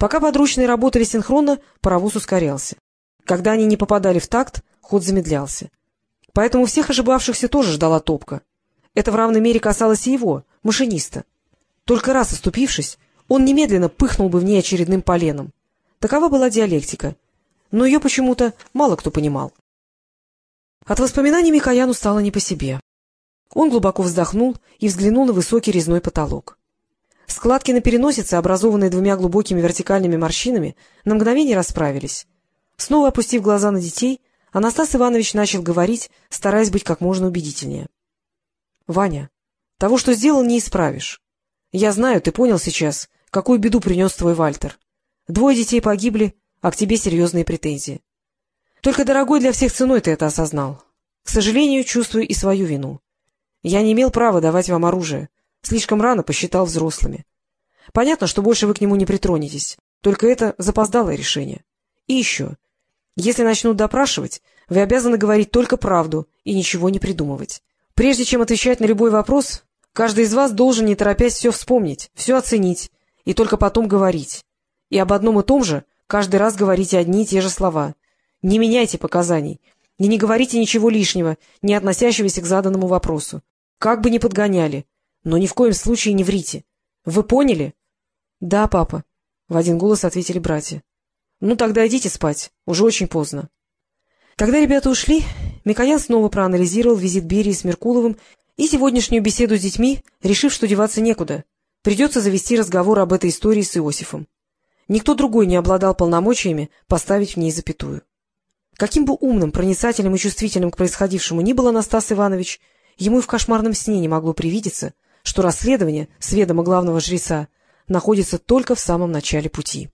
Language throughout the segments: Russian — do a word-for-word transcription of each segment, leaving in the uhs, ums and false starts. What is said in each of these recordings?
Пока подручные работали синхронно, паровоз ускорялся. Когда они не попадали в такт, ход замедлялся. Поэтому всех ошибавшихся тоже ждала топка. Это в равной мере касалось и его, машиниста. Только раз оступившись, он немедленно пыхнул бы в ней очередным поленом. Такова была диалектика. Но ее почему-то мало кто понимал. От воспоминаний Микояну стало не по себе. Он глубоко вздохнул и взглянул на высокий резной потолок. Складки на переносице, образованные двумя глубокими вертикальными морщинами, на мгновение расправились. Снова опустив глаза на детей, Анастас Иванович начал говорить, стараясь быть как можно убедительнее. — Ваня, того, что сделал, не исправишь. Я знаю, ты понял сейчас, какую беду принес твой Вальтер. Двое детей погибли, а к тебе серьезные претензии. Только дорогой для всех ценой ты это осознал. К сожалению, чувствую и свою вину. Я не имел права давать вам оружие. Слишком рано посчитал взрослыми. Понятно, что больше вы к нему не притронетесь. Только это запоздалое решение. И еще. Если начнут допрашивать, вы обязаны говорить только правду и ничего не придумывать. Прежде чем отвечать на любой вопрос, каждый из вас должен, не торопясь, все вспомнить, все оценить, и только потом говорить. И об одном и том же каждый раз говорите одни и те же слова. Не меняйте показаний, и не говорите ничего лишнего, не относящегося к заданному вопросу. Как бы ни подгоняли, но ни в коем случае не врите. Вы поняли? — Да, папа, — в один голос ответили братья. — Ну, тогда идите спать, уже очень поздно. Когда ребята ушли, Микоян снова проанализировал визит Берии с Меркуловым и сегодняшнюю беседу с детьми, решив, что деваться некуда. Придется завести разговор об этой истории с Иосифом. Никто другой не обладал полномочиями поставить в ней запятую. Каким бы умным, проницательным и чувствительным к происходившему ни был Анастас Иванович, ему и в кошмарном сне не могло привидеться, что расследование, с ведома главного жреца, находится только в самом начале пути.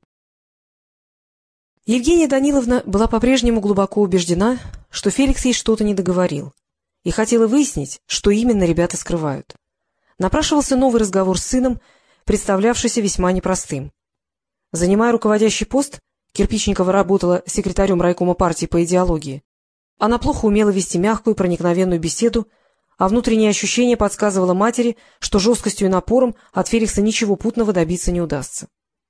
Евгения Даниловна была по-прежнему глубоко убеждена, что Феликс ей что-то не договорил, и хотела выяснить, что именно ребята скрывают. Напрашивался новый разговор с сыном, представлявшийся весьма непростым. Занимая руководящий пост, Кирпичникова работала секретарем райкома партии по идеологии. Она плохо умела вести мягкую, проникновенную беседу, а внутреннее ощущение подсказывало матери, что жесткостью и напором от Феликса ничего путного добиться не удастся.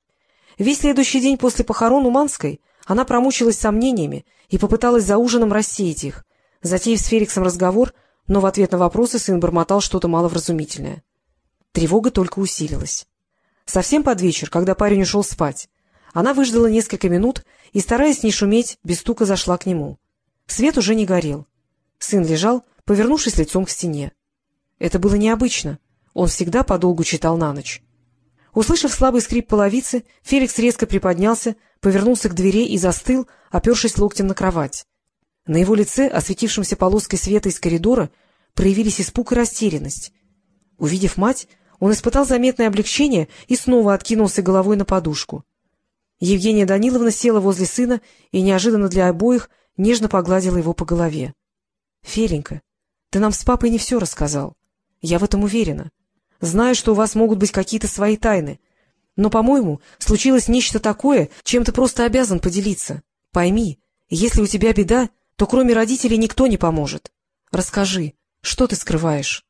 Весь следующий день после похорон у Манской она промучилась сомнениями и попыталась за ужином рассеять их, затеяв с Феликсом разговор, но в ответ на вопросы сын бормотал что-то маловразумительное. Тревога только усилилась. Совсем под вечер, когда парень ушел спать, она выждала несколько минут и, стараясь не шуметь, без стука зашла к нему. Свет уже не горел. Сын лежал, повернувшись лицом к стене. Это было необычно. Он всегда подолгу читал на ночь. Услышав слабый скрип половицы, Феликс резко приподнялся, повернулся к двери и застыл, опершись локтем на кровать. На его лице, осветившемся полоской света из коридора, проявились испуг и растерянность. Увидев мать, он испытал заметное облегчение и снова откинулся головой на подушку. Евгения Даниловна села возле сына и неожиданно для обоих нежно погладила его по голове. — Феленька, ты нам с папой не все рассказал. Я в этом уверена. Знаю, что у вас могут быть какие-то свои тайны. Но, по-моему, случилось нечто такое, чем ты просто обязан поделиться. Пойми, если у тебя беда, то кроме родителей никто не поможет. Расскажи, что ты скрываешь?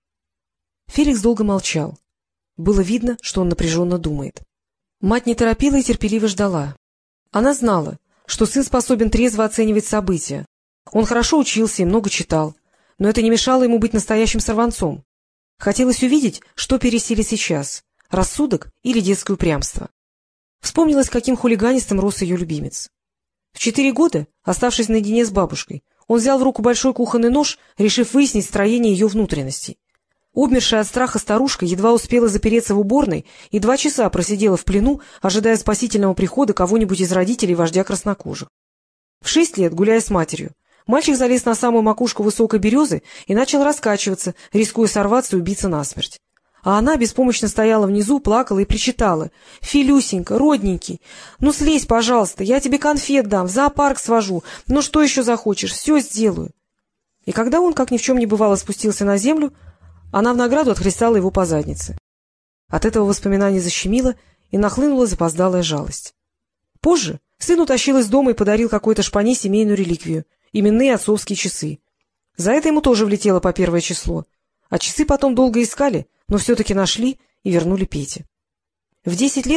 Феликс долго молчал. Было видно, что он напряженно думает. Мать не торопила и терпеливо ждала. Она знала, что сын способен трезво оценивать события. Он хорошо учился и много читал, но это не мешало ему быть настоящим сорванцом. Хотелось увидеть, что пересилит сейчас — рассудок или детское упрямство. Вспомнилось, каким хулиганистым рос ее любимец. В четыре года, оставшись наедине с бабушкой, он взял в руку большой кухонный нож, решив выяснить строение ее внутренностей. Обмершая от страха старушка едва успела запереться в уборной и два часа просидела в плену, ожидая спасительного прихода кого-нибудь из родителей вождя краснокожих. В шесть лет, гуляя с матерью, мальчик залез на самую макушку высокой березы и начал раскачиваться, рискуя сорваться и убиться насмерть. А она беспомощно стояла внизу, плакала и причитала: — Филюсенька, родненький, ну слезь, пожалуйста, я тебе конфет дам, в зоопарк свожу, ну что еще захочешь, все сделаю. И когда он, как ни в чем не бывало, спустился на землю, она в награду отхлестала его по заднице. От этого воспоминание защемило, и нахлынула запоздалая жалость. Позже сын утащил из дома и подарил какой-то шпане семейную реликвию — именные отцовские часы. За это ему тоже влетело по первое число, а часы потом долго искали, но все-таки нашли и вернули Пете. В десять лет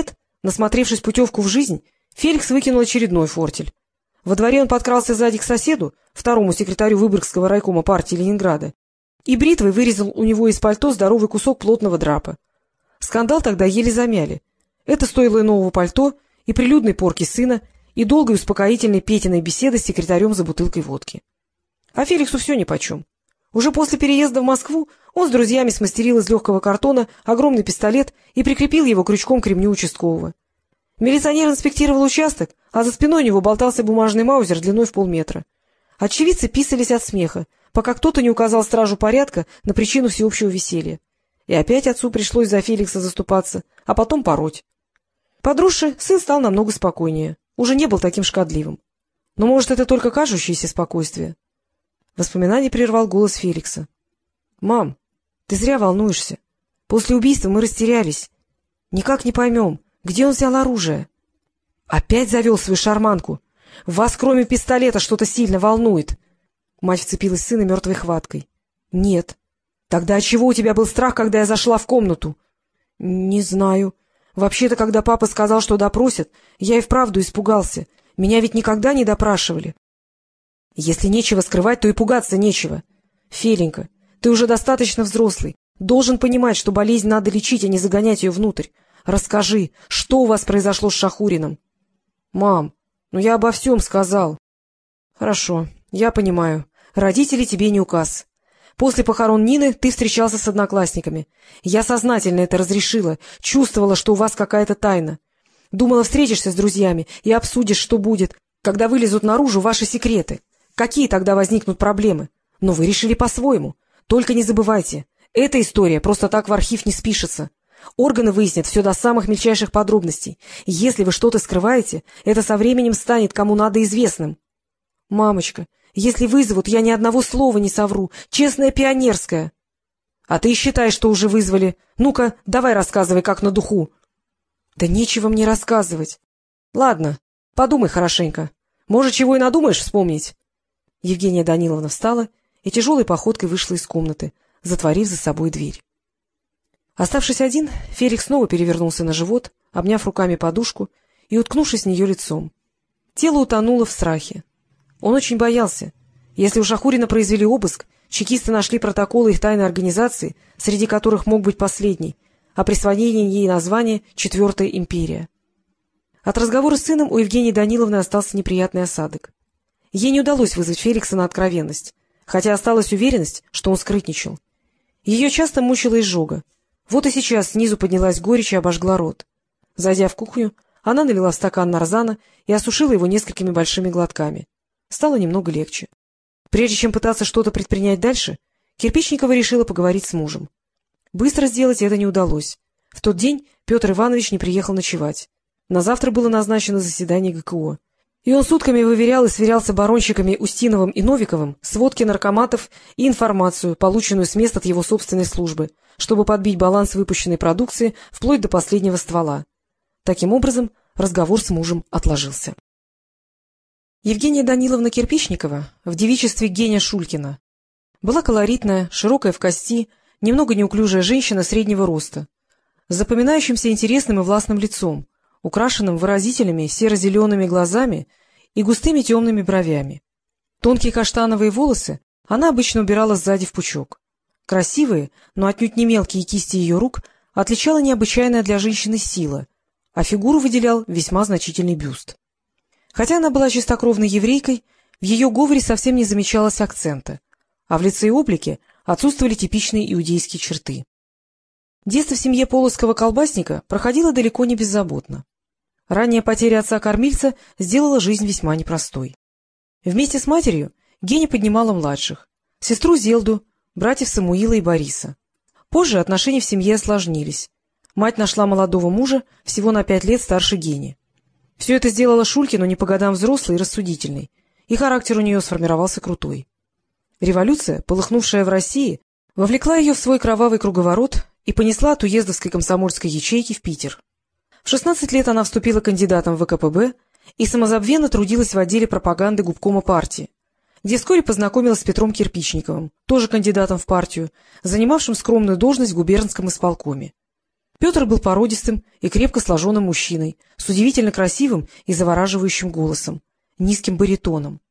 Насмотревшись путевку в жизнь, Феликс выкинул очередной фортель. Во дворе он подкрался сзади к соседу, второму секретарю Выборгского райкома партии Ленинграда, и бритвой вырезал у него из пальто здоровый кусок плотного драпа. Скандал тогда еле замяли. Это стоило и нового пальто, и прилюдной порки сына, и долгой успокоительной Петиной беседы с секретарем за бутылкой водки. А Феликсу все нипочем. Уже после переезда в Москву он с друзьями смастерил из легкого картона огромный пистолет и прикрепил его крючком к ремню участкового. Милиционер инспектировал участок, а за спиной у него болтался бумажный маузер длиной в полметра. Очевидцы писались от смеха, пока кто-то не указал стражу порядка на причину всеобщего веселья. И опять отцу пришлось за Феликса заступаться, а потом пороть. Подросший сын стал намного спокойнее, уже не был таким шкодливым. Но, может, это только кажущееся спокойствие? Воспоминание прервал голос Феликса. — Мам, ты зря волнуешься. После убийства мы растерялись. Никак не поймем, где он взял оружие. Опять завел свою шарманку. Вас, кроме пистолета, что-то сильно волнует. Мать вцепилась в сына мертвой хваткой. — Нет. — Тогда отчего у тебя был страх, когда я зашла в комнату? — Не знаю. Вообще-то, когда папа сказал, что допросят, я и вправду испугался. Меня ведь никогда не допрашивали. Если нечего скрывать, то и пугаться нечего. Феленька, ты уже достаточно взрослый. Должен понимать, что болезнь надо лечить, а не загонять ее внутрь. Расскажи, что у вас произошло с Шахуриным? — Мам, ну я обо всем сказал. — Хорошо, я понимаю. Родители тебе не указ. После похорон Нины ты встречался с одноклассниками. Я сознательно это разрешила, чувствовала, что у вас какая-то тайна. Думала, встретишься с друзьями и обсудишь, что будет, когда вылезут наружу ваши секреты. Какие тогда возникнут проблемы? Но вы решили по-своему. Только не забывайте, эта история просто так в архив не спишется. Органы выяснят все до самых мельчайших подробностей. Если вы что-то скрываете, это со временем станет кому надо известным. — Мамочка, если вызовут, я ни одного слова не совру. Честная пионерская. — А ты считаешь, что уже вызвали? Ну-ка, давай рассказывай, как на духу. — Да нечего мне рассказывать. — Ладно, подумай хорошенько. Может, чего и надумаешь вспомнить? Евгения Даниловна встала и тяжелой походкой вышла из комнаты, затворив за собой дверь. Оставшись один, Феликс снова перевернулся на живот, обняв руками подушку и уткнувшись в нее лицом. Тело утонуло в страхе. Он очень боялся. Если у Шахурина произвели обыск, чекисты нашли протоколы их тайной организации, среди которых мог быть последний, о присвоении ей названия «Четвертая империя». От разговора с сыном у Евгении Даниловны остался неприятный осадок. Ей не удалось вызвать Феликса на откровенность, хотя осталась уверенность, что он скрытничал. Ее часто мучила изжога. Вот и сейчас снизу поднялась горечь и обожгла рот. Зайдя в кухню, она налила в стакан нарзана и осушила его несколькими большими глотками. Стало немного легче. Прежде чем пытаться что-то предпринять дальше, Кирпичникова решила поговорить с мужем. Быстро сделать это не удалось. В тот день Петр Иванович не приехал ночевать. На завтра было назначено заседание ГКО. И он сутками выверял и сверял с оборонщиками Устиновым и Новиковым сводки наркоматов и информацию, полученную с мест от его собственной службы, чтобы подбить баланс выпущенной продукции вплоть до последнего ствола. Таким образом, разговор с мужем отложился. Евгения Даниловна Кирпичникова в девичестве Геня Шулькина была колоритная, широкая в кости, немного неуклюжая женщина среднего роста, с запоминающимся интересным и властным лицом, украшенным выразительными серо-зелеными глазами и густыми темными бровями. Тонкие каштановые волосы она обычно убирала сзади в пучок. Красивые, но отнюдь не мелкие кисти ее рук отличала необычайная для женщины сила, а фигуру выделял весьма значительный бюст. Хотя она была чистокровной еврейкой, в ее говоре совсем не замечалось акцента, а в лице и облике отсутствовали типичные иудейские черты. Детство в семье полоцкого колбасника проходило далеко не беззаботно. Ранняя потеря отца-кормильца сделала жизнь весьма непростой. Вместе с матерью Геня поднимала младших — сестру Зелду, братьев Самуила и Бориса. Позже отношения в семье осложнились. Мать нашла молодого мужа, всего на пять лет старше Гени. Все это сделало Шулькину не по годам взрослой и рассудительной, и характер у нее сформировался крутой. Революция, полыхнувшая в России, вовлекла ее в свой кровавый круговорот и понесла от уездовской комсомольской ячейки в Питер. В шестнадцать лет она вступила кандидатом в вэ ка пэ бэ и самозабвенно трудилась в отделе пропаганды губкома партии, где вскоре познакомилась с Петром Кирпичниковым, тоже кандидатом в партию, занимавшим скромную должность в губернском исполкоме. Петр был породистым и крепко сложенным мужчиной, с удивительно красивым и завораживающим голосом, низким баритоном.